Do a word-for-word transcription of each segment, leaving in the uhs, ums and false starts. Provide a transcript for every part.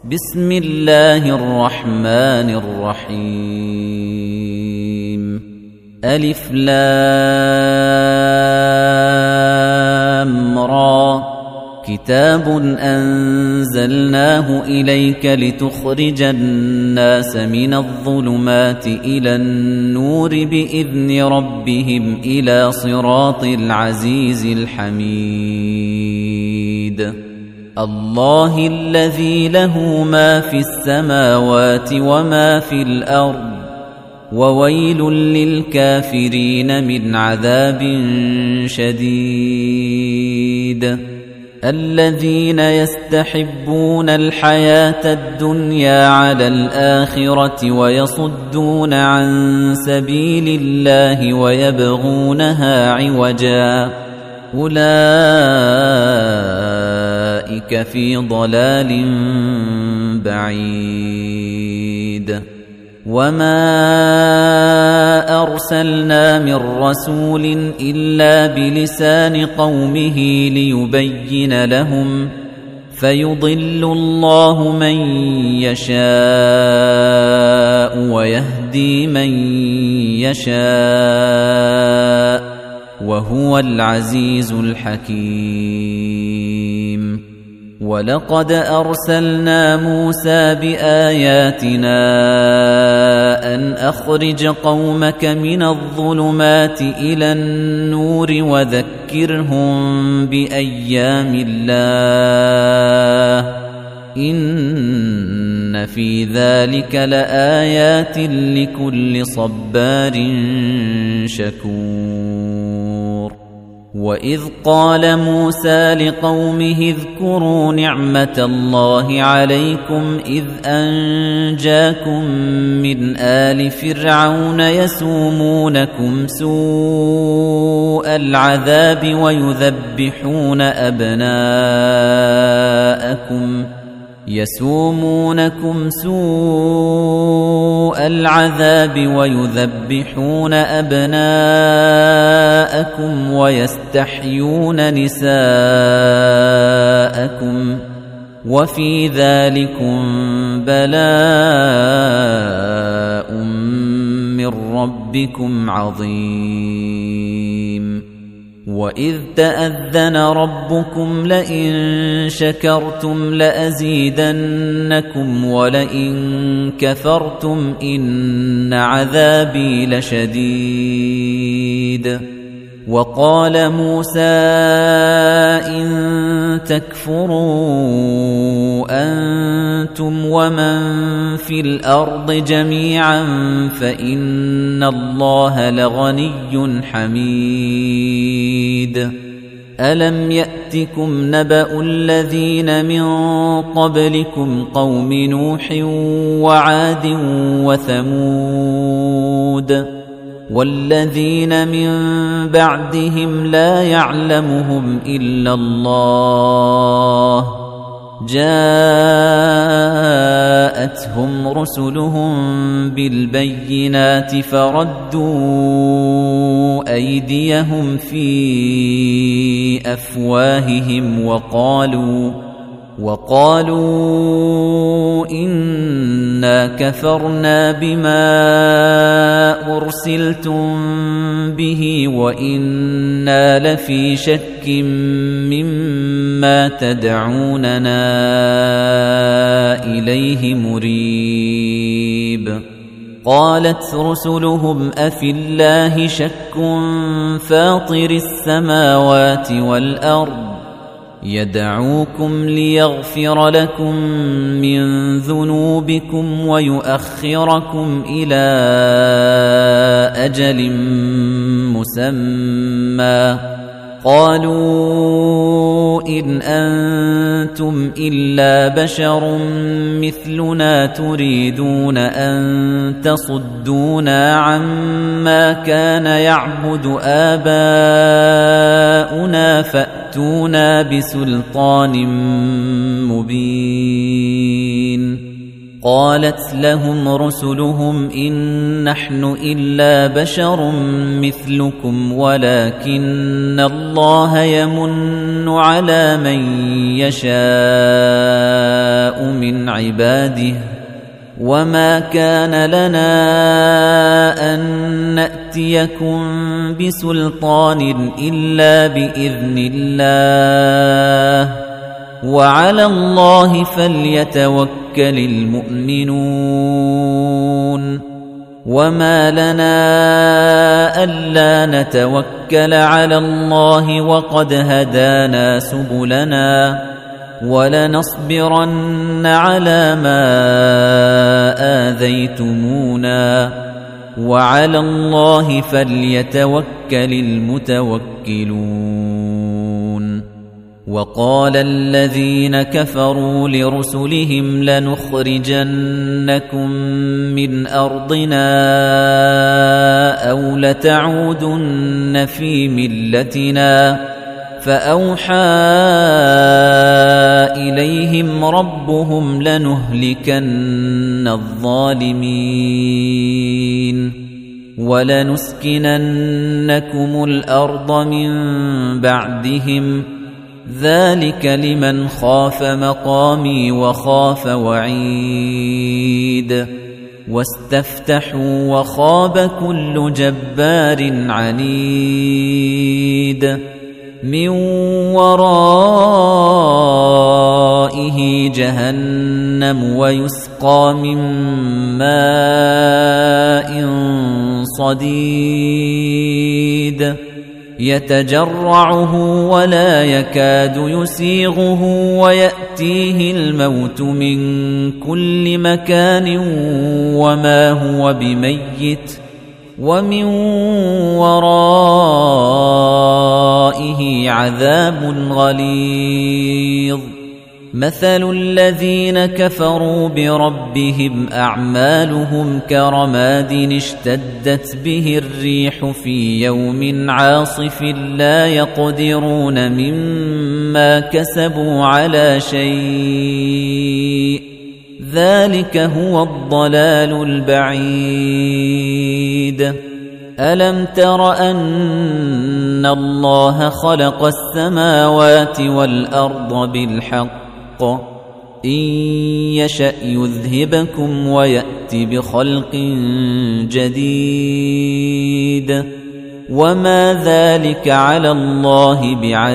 بسم الله الرحمن الرحيم ألف لام را كتاب أنزلناه إليك لتخرج الناس من الظلمات إلى النور بإذن ربهم إلى صراط العزيز الحميد الله الذي له ما في السماوات وما في الأرض وويل للكافرين من عذاب شديد الذين يستحبون الحياة الدنيا على الآخرة ويصدون عن سبيل الله ويبغونها عوجا أولئك في ضلال بعيد وما أرسلنا من رسول إلا بلسان قومه ليبين لهم فيضل الله من يشاء ويهدي من يشاء وهو العزيز الحكيم ولقد أرسلنا موسى بآياتنا أن أخرج قومك من الظلمات إلى النور وذكرهم بأيام الله إن في ذلك لآيات لكل صبار شكور وإذ قال موسى لقومه اذكروا نعمة الله عليكم إذ أنجاكم من آل فرعون يسومونكم سوء العذاب ويذبحون أبناءكم يسومونكم سوء العذاب ويذبحون أبناءكم ويستحيون نساءكم وفي ذلكم بلاء من ربكم عظيم وإذ تأذن ربكم لئن شكرتم لأزيدنكم ولئن كفرتم إن عذابي لشديد وقال موسى إن تكفروا أنتم ومن في الأرض جميعا فإن الله لغني حميد ألم يأتكم نبأ الذين من قبلكم قوم نوح وعاد وثمود والذين من بعدهم لا يعلمهم إلا الله جاءتهم رسلهم بالبينات فردوا أيديهم في أفواههم وقالوا وقالوا إنا كفرنا بما أرسلتم به وإنا لفي شك مما تدعوننا إليه مريب قالت رسلهم أفي الله شك فاطر السماوات والأرض يدعوكم ليغفر لكم من ذنوبكم ويؤخركم إلى أجل مسمى قالوا إن أنتم إلا بشر مثلنا تريدون أن تصدونا عما كان يعبد آباؤنا فأتونا بسلطان مبين قالت لهم رسلهم إن نحن إلا بشر مثلكم ولكن الله يمن على من يشاء من عباده وما كان لنا أن نأتيكم بسلطان إلا بإذن الله وعلى الله فليتوكل المؤمنون وما لنا ألا نتوكل على الله وقد هدانا سبلنا ولنصبرن على ما آذيتمونا وعلى الله فليتوكل المتوكلون وقال الذين كفروا لرسلهم لنخرجنكم من أرضنا أو لتعودن في ملتنا فأوحى إليهم ربهم لنهلكن الظالمين ولنسكننكم الأرض من بعدهم ذلك لمن خاف مقامي وخاف وعيد واستفتحوا وخاب كل جبار عنيد من ورائه جهنم ويسقى من ماء صديد يتجرعه ولا يكاد يسيغه ويأتيه الموت من كل مكان وما هو بميت ومن ورائه عذاب غليظ مثل الذين كفروا بربهم أعمالهم كرماد اشتدت به الريح في يوم عاصف لا يقدرون مما كسبوا على شيء ذلك هو الضلال البعيد ألم تر أن الله خلق السماوات والأرض بالحق إن يشأ يذهبكم ويأت بخلق جديد وما ذلك على الله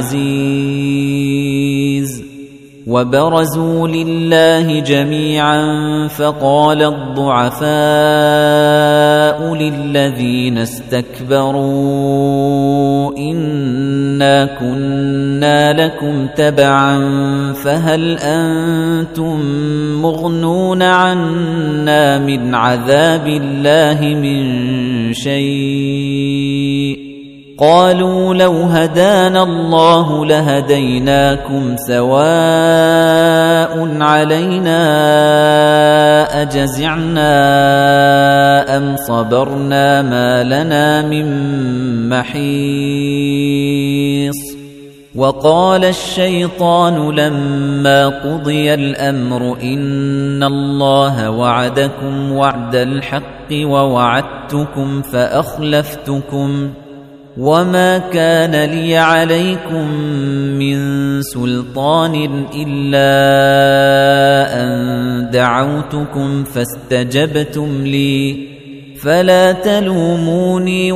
بعزيز وبرزوا لله جميعا فقال الضعفاء للذين استكبروا إنا كنا لكم تبعا فهل أنتم مغنون عنا من عذاب الله من شيء قالوا لو هدانا الله لهديناكم سواء علينا أجزعنا أم صبرنا ما لنا من محيص وقال الشيطان لما قضي الأمر إن الله وعدكم وعد الحق ووعدتكم فأخلفتكم وما كان لي عليكم من سلطان إلا أن دعوتكم فاستجبتم لي فلا تلوموني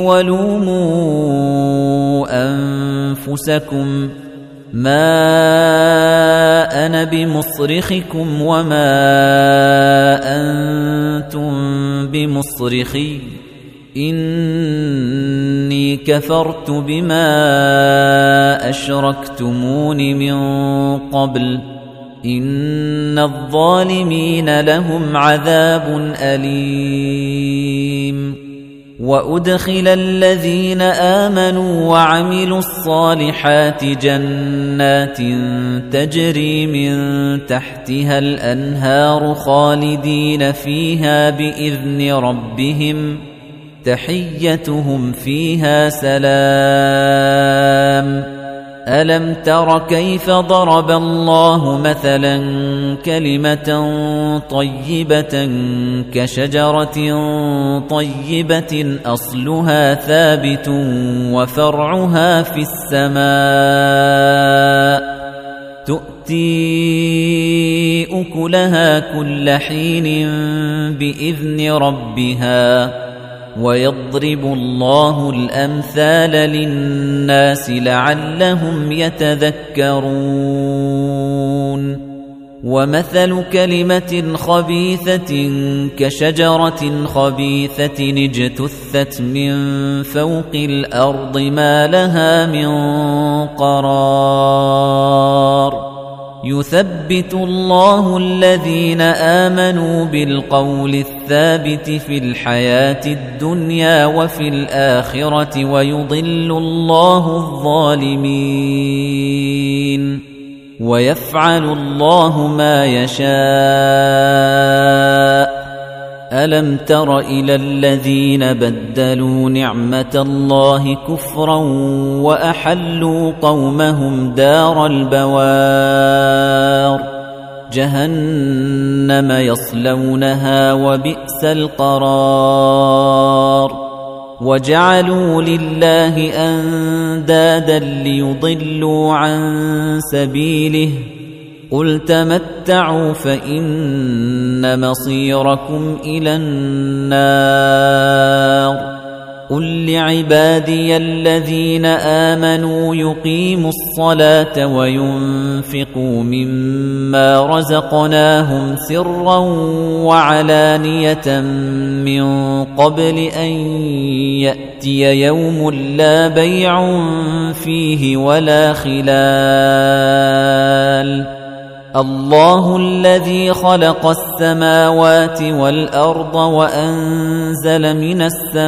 ولوموا أنفسكم ما أنا بمصرخكم وما أنتم بمصرخي إني كفرت بما أشركتمون من قبل إن الظالمين لهم عذاب أليم وأدخل الذين آمنوا وعملوا الصالحات جنات تجري من تحتها الأنهار خالدين فيها بإذن ربهم تحيتهم فيها سلام ألم تر كيف ضرب الله مثلا كلمة طيبة كشجرة طيبة أصلها ثابت وفرعها في السماء تؤتي أكلها كل حين بإذن ربها ويضرب الله الأمثال للناس لعلهم يتذكرون ومثل كلمة خبيثة كشجرة خبيثة اجتثت من فوق الأرض ما لها من قرار يثبت الله الذين آمنوا بالقول الثابت في الحياة الدنيا وفي الآخرة ويضل الله الظالمين ويفعل الله ما يشاء ألم تر إلى الذين بدلوا نعمة الله كفرا وأحلوا قومهم دار البوار جهنم يصلونها وبئس القرار وجعلوا لله أندادا ليضلوا عن سبيله قل تمتعوا فإن مصيركم إلى النار قل لعبادي الذين آمنوا يقيموا الصلاة وينفقوا مما رزقناهم سرا وعلانية من قبل أن يأتي يوم لا بيع فيه ولا خلال الله الذي خلق السماوات والأرض وأنزل من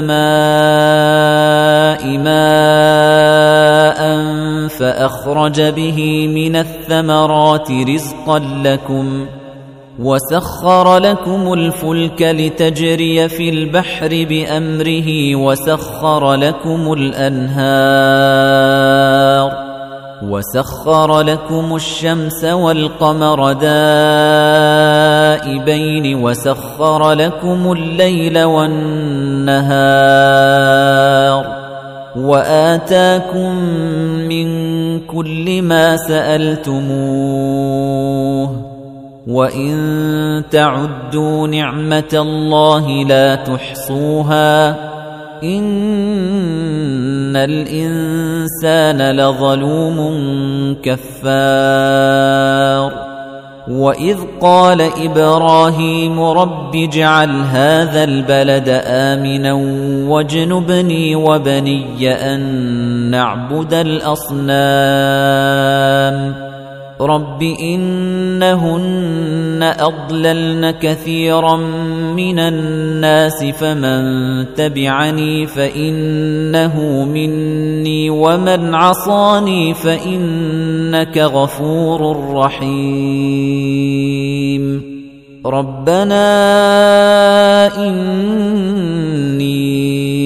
السماء ماء فأخرج به من الثمرات رزقا لكم وسخر لكم الفلك لتجري في البحر بأمره وسخر لكم الأنهار وسخر لكم الشمس والقمر دائبين وسخر لكم الليل والنهار وآتاكم من كل ما سألتموه وإن تعدوا نعمة الله لا تحصوها إن الإنسان لظلوم كفار وإذ قال إبراهيم رب اجعل هذا البلد آمنا واجنبني وبني أن نعبد الأصنام رب إنهن أضللن كثيرا من الناس فمن تبعني فإنه مني ومن عصاني فإنك غفور رحيم ربنا إني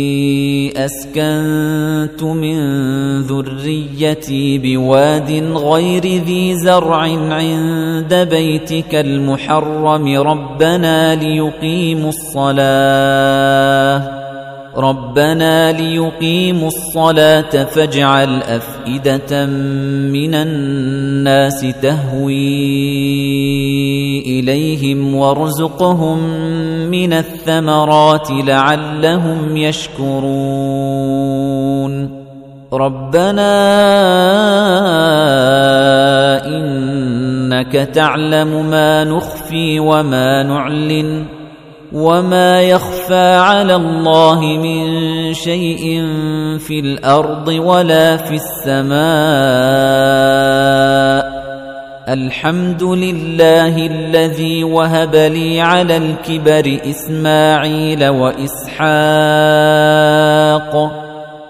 أسكنت من ذريتي بواد غير ذي زرع عند بيتك المحرم ربنا ليقيموا الصلاة ربنا ليقيموا الصلاة فاجعل أفئدة من الناس تهوي إليهم وارزقهم من الثمرات لعلهم يشكرون ربنا إنك تعلم ما نخفي وما نعلن وما يخفى على الله من شيء في الأرض ولا في السماء الحمد لله الذي وهب لي على الكبر إسماعيل وإسحاق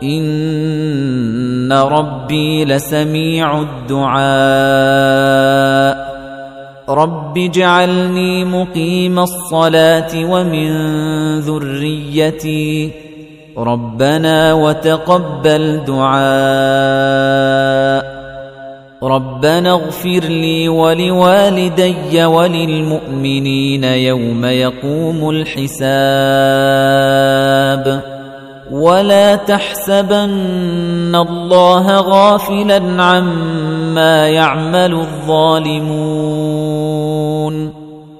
إن ربي لسميع الدعاء رب اجعلني مقيم الصلاة ومن ذريتي ربنا وتقبل دعاء رَبَّنَا اغْفِرْ لِي وَلِوَالِدَيَّ وَلِلْمُؤْمِنِينَ يَوْمَ يَقُومُ الْحِسَابُ وَلَا تَحْسَبَنَّ اللَّهَ غَافِلًا عَمَّا يَعْمَلُ الظَّالِمُونَ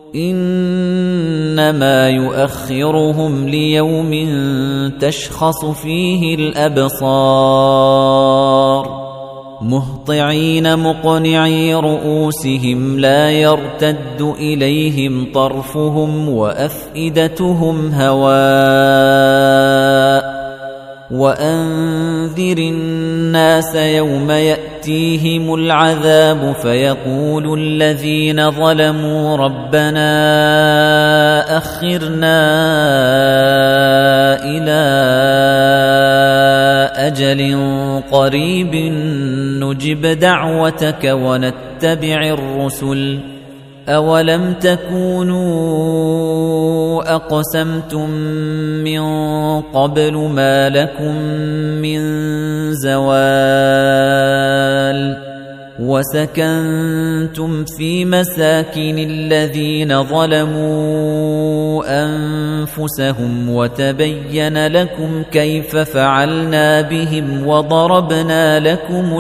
إِنَّمَا يُؤَخِّرُهُمْ لِيَوْمٍ تَشْخَصُ فِيهِ الْأَبْصَارُ مُهْطِعِينَ مُقْنِعِي رُءُوسِهِمْ لَا يَرْتَدُّ إِلَيْهِمْ طَرْفُهُمْ وَأَفْئِدَتُهُمْ هَوَاءٌ وَأَنذِرِ النَّاسَ يَوْمَ يَأْتِيهِمُ الْعَذَابُ فَيَقُولُ الَّذِينَ ظَلَمُوا رَبَّنَا أَخِّرْنَا إِلَى أَجَلٍ قَرِيبٍ نُجِبْ دَعْوَتَكَ وَنَتَّبِعِ الرُّسُلَ أَوَلَمْ تَكُونُوا أَقْسَمْتُم مِّن قَبْلُ مَا لَكُم مِّن زَوَالٍ وَسَكَنتُمْ فِي مَسَاكِنِ الَّذِينَ ظَلَمُوا أَنفُسَهُمْ وَتَبَيَّنَ لَكُمْ كَيْفَ فَعَلْنَا بِهِمْ وَضَرَبْنَا لَكُمُ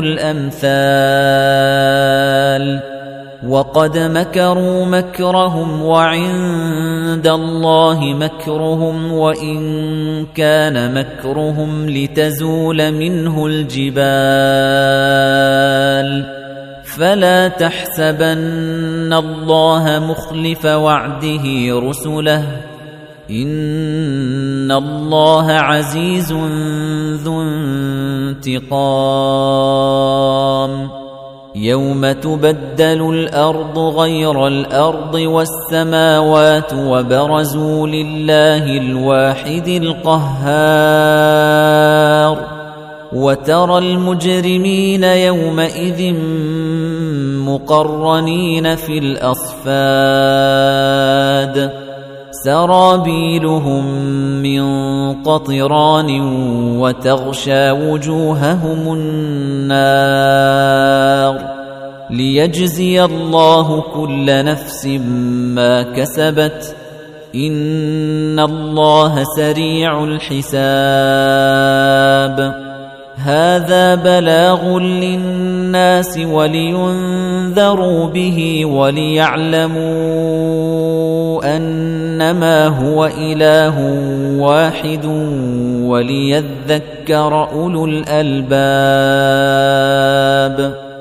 الْأَمْثَالَ وَقَدْ مَكَرُوا مَكْرَهُمْ وَعِندَ اللَّهِ مَكْرُهُمْ وَإِن كَانَ مَكْرُهُمْ لِتَزُولَ مِنْهُ الْجِبَالُ فَلَا تَحْسَبَنَّ اللَّهَ مُخْلِفَ وَعْدِهِ رُسُلَهُ إِنَّ اللَّهَ عَزِيزٌ ذُو انتِقَامٍ يَوْمَ تُبَدَّلُ الْأَرْضُ غَيْرَ الْأَرْضِ وَالسَّمَاوَاتُ وَبَرَزُوا لِلَّهِ الْوَاحِدِ الْقَهَّارِ وَتَرَى الْمُجْرِمِينَ يَوْمَئِذٍ مُقَرَّنِينَ فِي الْأَصْفَادِ سَرَابِيلُهُم مِّن قَطِرَانٍ وَتَغْشَىٰ وُجُوهَهُمُ النَّارُ لِيَجْزِيَ اللَّهُ كُلَّ نَفْسٍ مَّا كَسَبَتْ إِنَّ اللَّهَ سَرِيعُ الْحِسَابِ هَذَا بَلَاغٌ لِّلنَّاسِ وَلِيُنذَرُوا بِهِ وَلِيَعْلَمُوا أَنَّمَا هُوَ إِلَٰهٌ وَاحِدٌ وَلِيَذَّكَّرَ أُولُو الْأَلْبَابِ